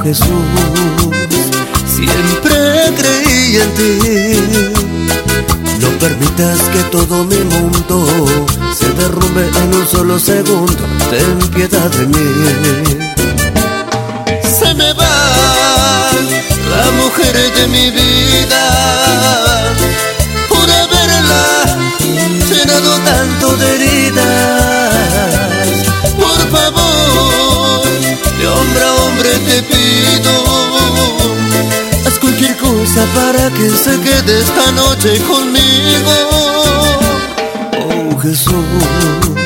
Jesús, siempre creí en ti. No permitas que todo mi mundo se derrumbe en un solo segundo. Ten piedad de mí. Se me va la mujer de mi vida por haberla llenado tanto de heridas. Por favor, de hombre a hombre te pido, haz cualquier cosa para que se quede esta noche conmigo. Oh Jesús.